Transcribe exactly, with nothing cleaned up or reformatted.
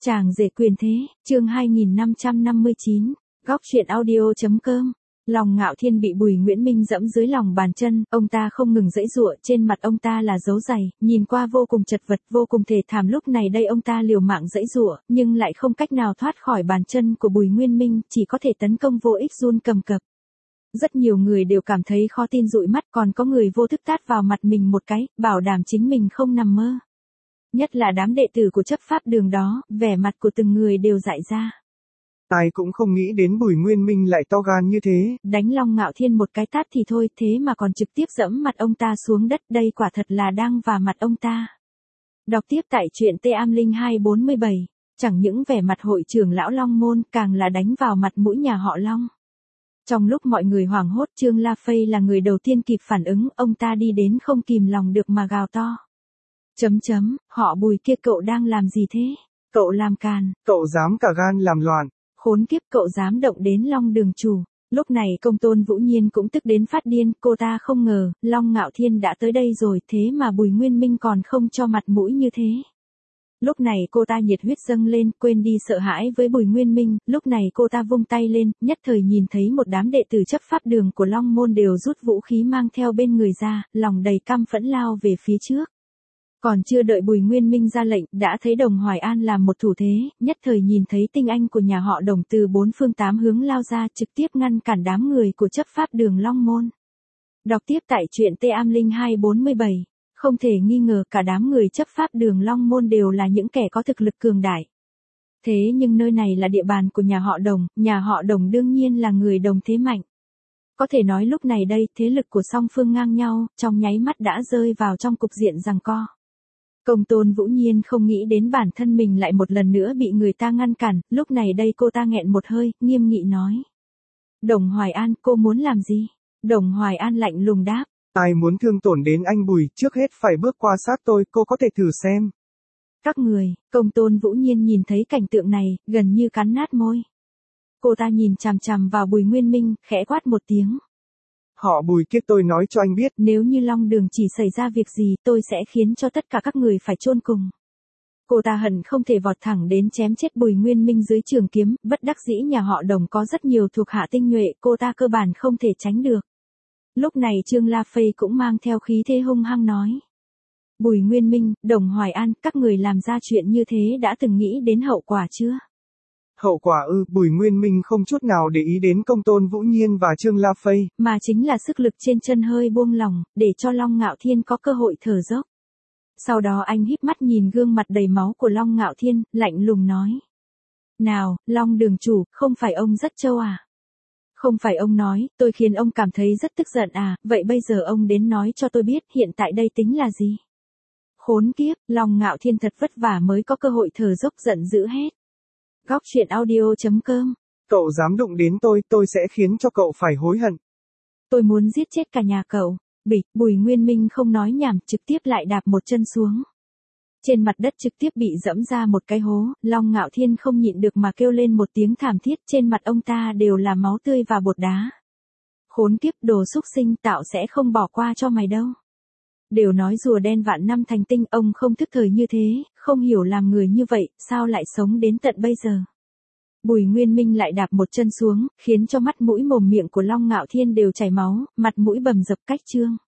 Chàng rể quyền thế, chương hai nghìn năm trăm năm mươi chín, góc truyện audio.com. Lòng Ngạo Thiên bị Bùi Nguyễn Minh dẫm dưới lòng bàn chân, ông ta không ngừng giãy giụa, trên mặt ông ta là dấu giày, nhìn qua vô cùng chật vật, vô cùng thê thảm. Lúc này đây ông ta liều mạng giãy giụa, nhưng lại không cách nào thoát khỏi bàn chân của Bùi Nguyễn Minh, chỉ có thể tấn công vô ích run cầm cập. Rất nhiều người đều cảm thấy khó tin dụi mắt, còn có người vô thức tát vào mặt mình một cái, bảo đảm chính mình không nằm mơ. Nhất là đám đệ tử của chấp pháp đường đó, vẻ mặt của từng người đều dại ra. Ai cũng không nghĩ đến Bùi Nguyễn Minh lại to gan như thế. Đánh Long Ngạo Thiên một cái tát thì thôi, thế mà còn trực tiếp giẫm mặt ông ta xuống đất, đây quả thật là đang vả mặt ông ta. Đọc tiếp tại truyện T A M linh hai bốn bảy, chẳng những vẻ mặt hội trưởng lão Long Môn, càng là đánh vào mặt mũi nhà họ Long. Trong lúc mọi người hoảng hốt, Trương La Phây là người đầu tiên kịp phản ứng, ông ta đi đến không kìm lòng được mà gào to. Chấm chấm, họ Bùi kia, cậu đang làm gì thế? Cậu làm càn. Cậu dám cả gan làm loạn. Khốn kiếp, cậu dám động đến Long đường chủ. Lúc này Công Tôn Vũ Nhiên cũng tức đến phát điên, cô ta không ngờ, Long Ngạo Thiên đã tới đây rồi, thế mà Bùi Nguyễn Minh còn không cho mặt mũi như thế. Lúc này cô ta nhiệt huyết dâng lên, quên đi sợ hãi với Bùi Nguyễn Minh, lúc này cô ta vung tay lên, nhất thời nhìn thấy một đám đệ tử chấp pháp đường của Long Môn đều rút vũ khí mang theo bên người ra, lòng đầy căm phẫn lao về phía trước. Còn chưa đợi Bùi Nguyễn Minh ra lệnh, đã thấy Đồng Hoài An làm một thủ thế, nhất thời nhìn thấy tinh anh của nhà họ Đồng từ bốn phương tám hướng lao ra, trực tiếp ngăn cản đám người của chấp pháp đường Long Môn. Đọc tiếp tại truyện T A M linh hai bốn bảy, không thể nghi ngờ cả đám người chấp pháp đường Long Môn đều là những kẻ có thực lực cường đại. Thế nhưng nơi này là địa bàn của nhà họ Đồng, nhà họ Đồng đương nhiên là người Đồng thế mạnh. Có thể nói lúc này đây, thế lực của song phương ngang nhau, trong nháy mắt đã rơi vào trong cục diện giằng co. Công Tôn Vũ Nhiên không nghĩ đến bản thân mình lại một lần nữa bị người ta ngăn cản, lúc này đây cô ta nghẹn một hơi, nghiêm nghị nói. Đồng Hoài An, cô muốn làm gì? Đồng Hoài An lạnh lùng đáp. Ai muốn thương tổn đến anh Bùi, trước hết phải bước qua xác tôi, cô có thể thử xem. Các người, Công Tôn Vũ Nhiên nhìn thấy cảnh tượng này, gần như cắn nát môi. Cô ta nhìn chằm chằm vào Bùi Nguyễn Minh, khẽ quát một tiếng. Họ Bùi kia, tôi nói cho anh biết, nếu như Long đường chỉ xảy ra việc gì, tôi sẽ khiến cho tất cả các người phải chôn cùng. Cô ta hận không thể vọt thẳng đến chém chết Bùi Nguyễn Minh dưới trường kiếm, bất đắc dĩ nhà họ Đồng có rất nhiều thuộc hạ tinh nhuệ, cô ta cơ bản không thể tránh được. Lúc này Trương La Phây cũng mang theo khí thế hung hăng nói. Bùi Nguyễn Minh, Đồng Hoài An, các người làm ra chuyện như thế đã từng nghĩ đến hậu quả chưa? Hậu quả ư? Bùi Nguyễn Minh không chút nào để ý đến Công Tôn Vũ Nhiên và Trương La Phây, mà chính là sức lực trên chân hơi buông lỏng, để cho Long Ngạo Thiên có cơ hội thở dốc. Sau đó anh híp mắt nhìn gương mặt đầy máu của Long Ngạo Thiên, lạnh lùng nói. Nào, Long đường chủ, không phải ông rất trâu à? Không phải ông nói, tôi khiến ông cảm thấy rất tức giận à, vậy bây giờ ông đến nói cho tôi biết hiện tại đây tính là gì? Khốn kiếp, Long Ngạo Thiên thật vất vả mới có cơ hội thở dốc, giận dữ hét. Góc truyện audio.com. Cậu dám đụng đến tôi, tôi sẽ khiến cho cậu phải hối hận. Tôi muốn giết chết cả nhà cậu. Bịch, Bùi Nguyễn Minh không nói nhảm, trực tiếp lại đạp một chân xuống. Trên mặt đất trực tiếp bị dẫm ra một cái hố, Long Ngạo Thiên không nhịn được mà kêu lên một tiếng thảm thiết, trên mặt ông ta đều là máu tươi và bột đá. Khốn kiếp, đồ xúc sinh, tạo sẽ không bỏ qua cho mày đâu. Đều nói rùa đen vạn năm thành tinh, ông không thức thời như thế, không hiểu làm người như vậy, sao lại sống đến tận bây giờ. Bùi Nguyễn Minh lại đạp một chân xuống, khiến cho mắt mũi mồm miệng của Long Ngạo Thiên đều chảy máu, mặt mũi bầm dập cách trương.